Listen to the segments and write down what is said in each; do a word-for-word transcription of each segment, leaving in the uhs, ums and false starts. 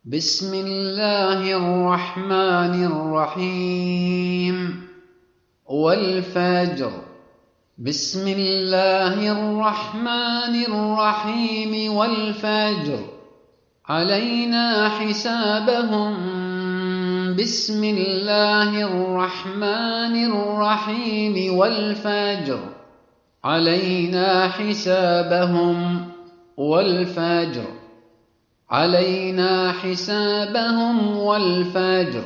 بسم الله الرحمن الرحيم والفجر. بسم الله الرحمن الرحيم والفجر علينا حسابهم. بسم الله الرحمن الرحيم والفجر علينا حسابهم والفجر علينا حسابهم والفجر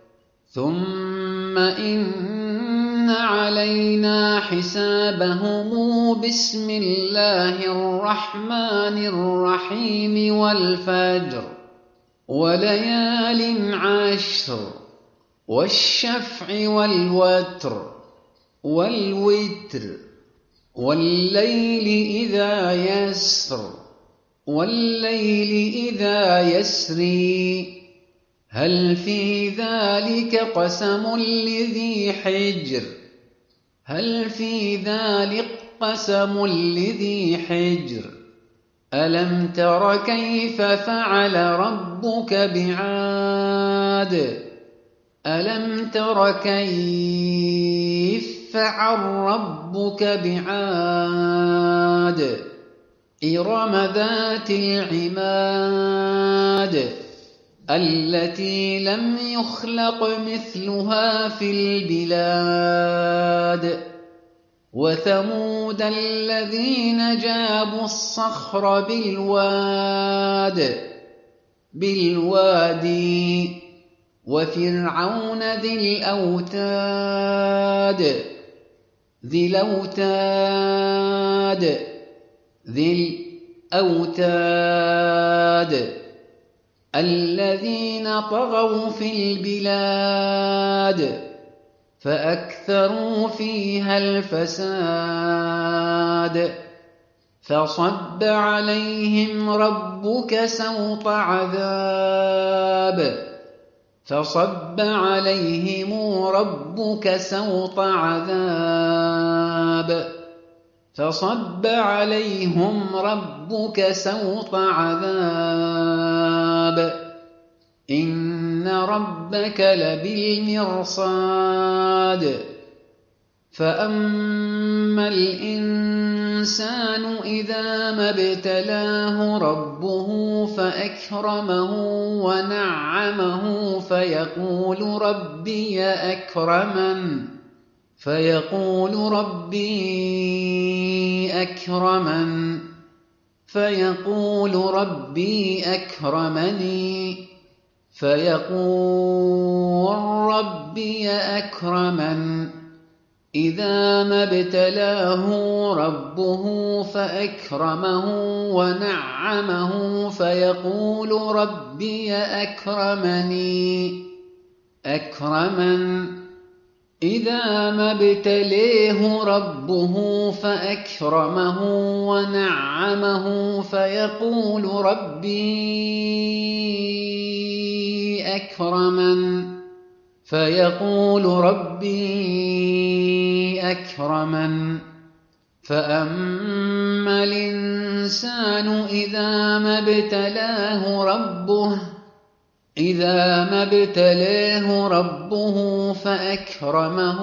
ثم إن علينا حسابهم. بسم الله الرحمن الرحيم والفجر وليال عشر والشفع والوتر والوتر والليل إذا يسر والليل إذا يسري هل في ذلك قسم لذي حجر هل في ذلك قسم لذي حجر ألم تر كيف فعل ربك بعاد ألم تر كيف فعل ربك بعاد إرم ذات العماد التي لم يخلق مثلها في البلاد وثمود الذين جابوا الصخر بالواد بالوادي وفرعون ذي الأوتاد ذي الأوتاد ذي الأوتاد الذين طغوا في البلاد فأكثروا فيها الفساد فصب عليهم ربك سوط عذاب فصب عليهم ربك سوط عذاب فصب عليهم ربك سوط عذاب إن ربك لبالمرصاد فأما الإنسان إذا ما ابتلاه ربه فأكرمه ونعمه فيقول ربي أكرمن فيقول ربي أكرمن فيقول ربي أكرمني فيقول ربي أكرمن إذا ما ابتلاه ربه فأكرمه ونعمه فيقول ربي أكرمني أكرمن إذا ما ابتليه ربه فأكرمه ونعمه فيقول ربي أكرمن فيقول ربي أكرمن فأما الإنسان إذا ما ابتلاه ربه إذا ما ابتلاه ربه فأكرمه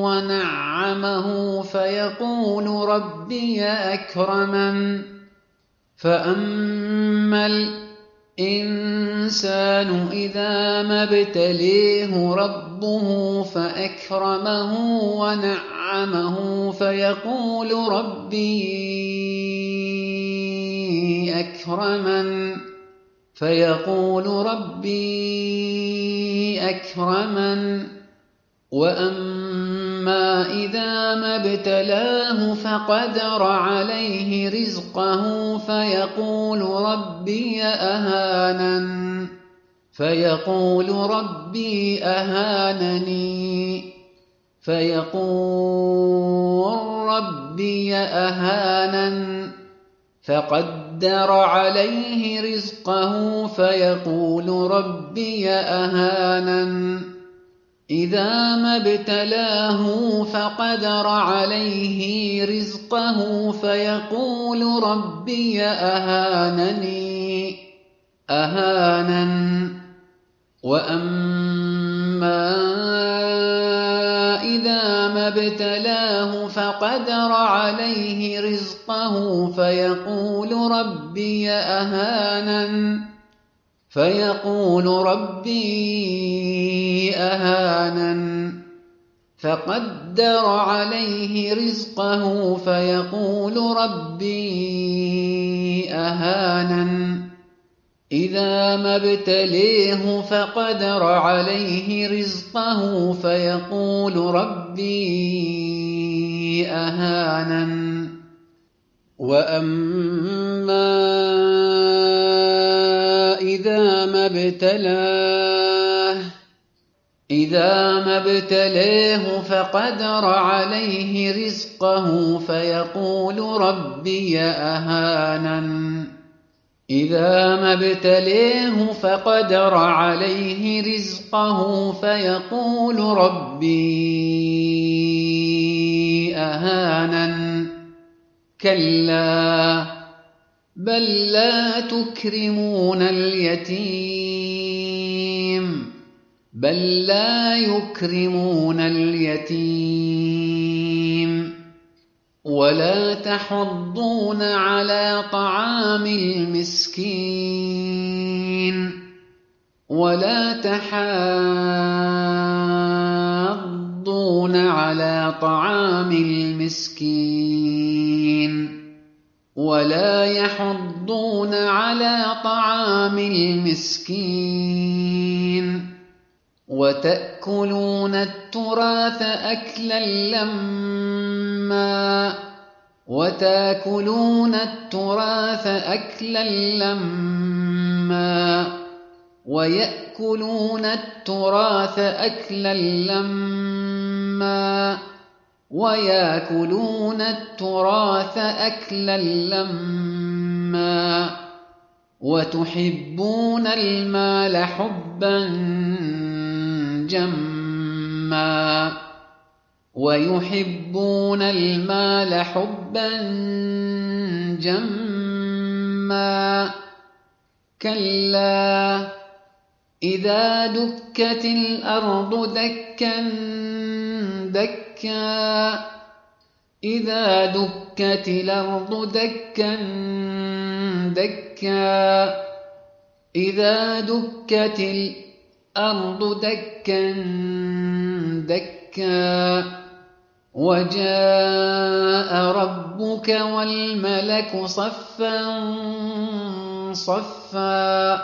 ونعمه فيقول ربي أكرمن فأما الإنسان إذا ما ابتليه ربه فأكرمه ونعمه فيقول ربي أكرمن فيقول ربي أكرمن وأما إذا ما ابتلاه فقدر عليه رزقه فيقول ربي أهانن فيقول ربي أهانني فيقول ربي أهانن فقدر عليه رزقه فيقول ربي أهانن إذا ما ابتلاه فقدر عليه رزقه فيقول ربي أهانني أهانا وأما إذا ما ابتلاه فقدر عليه رزقه فيقول ربي أهانن فيقول ربي أهانن فقدر عليه رزقه فيقول ربي أهانن إذا ما ابتليه فقدر عليه رزقه فيقول ربي أهانن وأما إذا ما ابتلاه إذا ما ابتلاه فقدر عليه رزقه فيقول ربي أهانن إذا ما ابتليه فقدر عليه رزقه فيقول ربي أهانن كلا بل لا تكرمون اليتيم بل لا يكرمون اليتيم ولا تحضون على طعام المسكين ولا تحاضون على طعام المسكين ولا يحضون على طعام المسكين وتأكلون التراث أكلا لما وتأكلون التراث أكلا لما ويأكلون التراث أكلا لما ويأكلون التراث أكلا لما وتحبون المال حبا جما ويحبون المال حبا جما كلا إذا دكت الأرض دكا دكا إذا دكت الأرض دكا دكا إذا دكت الأرض دكا دكا وجاء ربك والملك صفا صفا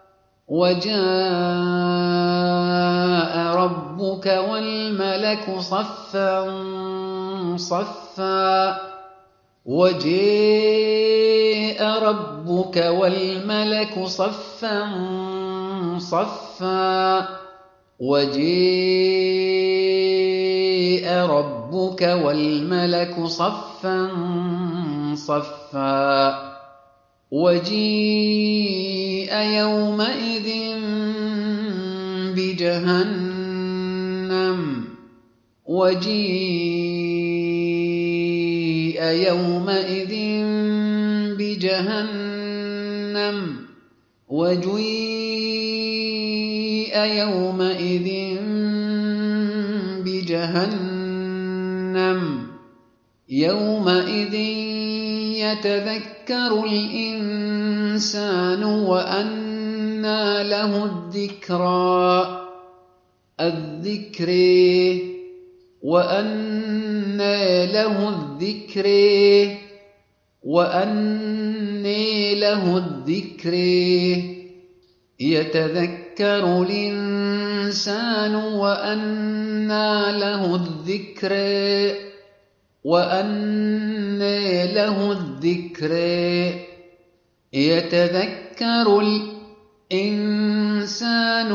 وجاء ربك والملك صفا صفا وجاء ربك والملك صفا صفا وجاء ربك والملك صفا صفا وجيء يومئذ بجهنم وجيء يومئذ بجهنم وجيء يومئذ بجهنم يومئذ يتذكر الإنسان وأنى له الذكرى الذكر وأنى له الذكر وأنى له الذكر يتذكر الإنسان وأنى له الذكر وأنى له الذكر يتذكر الإنسان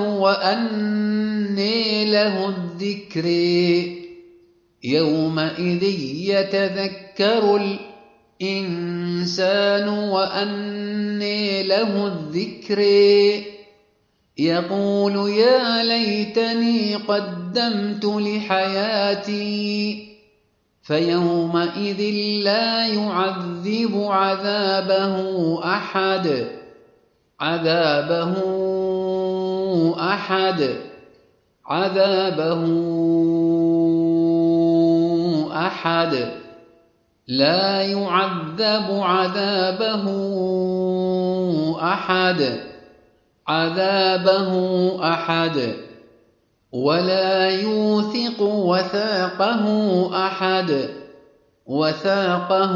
وأنى له الذكر يومئذ يتذكر الإنسان وأنى له الذكر يقول يا ليتني قدمت لحياتي فيومئذ لا يعذب عذابه أحد عذابه أحد عذابه أحد لا يعذب عذابه أحد عذابه أحد ولا يوثق وثاقه أحد وثاقه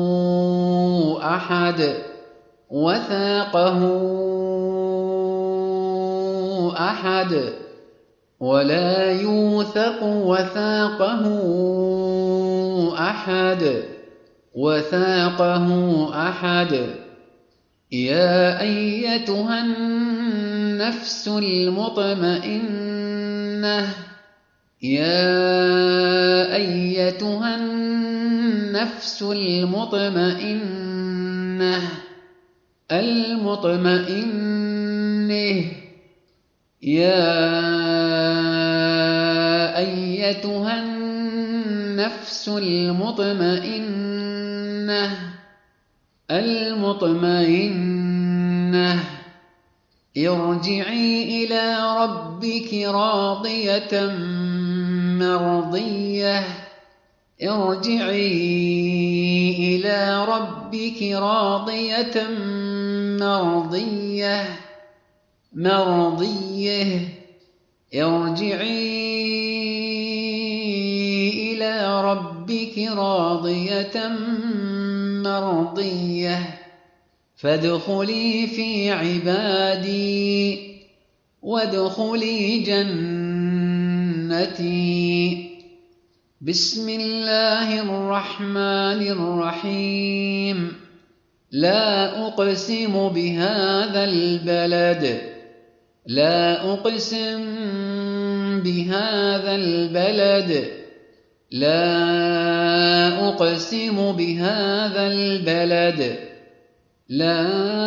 أحد وثاقه أحد ولا يوثق وثاقه أحد وثاقه أحد يا أيتها النفس المطمئنة يا أيتها النفس المطمئنة المطمئنة يا أيتها النفس المطمئنة المطمئنة ارجعي إلى ربك راضية مرضية ارجعي إلى ربك راضية مرضية مرضية ارجعي إلى ربك راضية مرضية فادخلي في عبادي وادخلي جنتي بسم الله الرحمن الرحيم لا أقسم بهذا البلد لا أقسم بهذا البلد لا أقسم بهذا البلد لا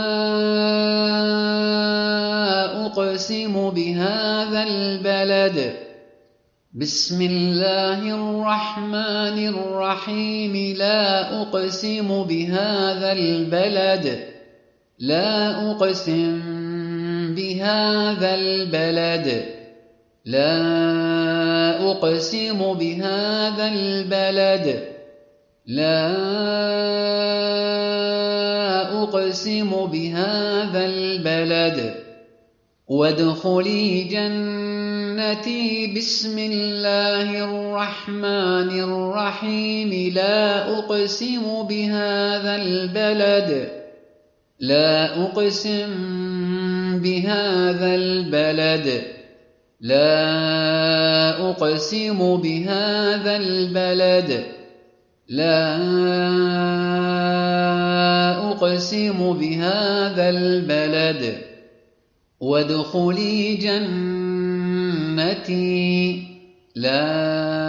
أقسم بهذا البلد بسم الله الرحمن الرحيم لا أقسم بهذا البلد لا أقسم بهذا البلد لا أقسم بهذا البلد لا أقسم بهذا البلد وادخلي جنتي بسم الله الرحمن الرحيم لا أقسم بهذا البلد لا أقسم بهذا البلد لا أقسم بهذا البلد لا أقسم بهذا البلد وادخلي جنتي لا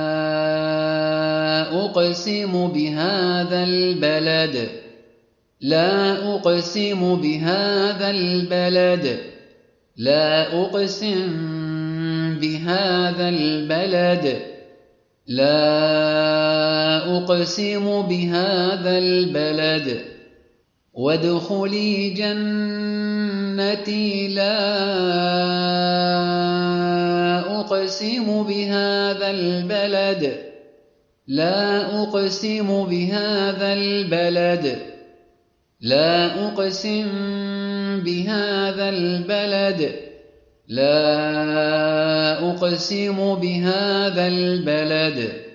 أقسم بهذا البلد لا أقسم بهذا البلد لا أقسم بهذا البلد لا أقسم بهذا البلد وادخلي جنتي لا أقسم بهذا البلد لا أقسم بهذا البلد لا أقسم بهذا البلد لا أقسم بهذا البلد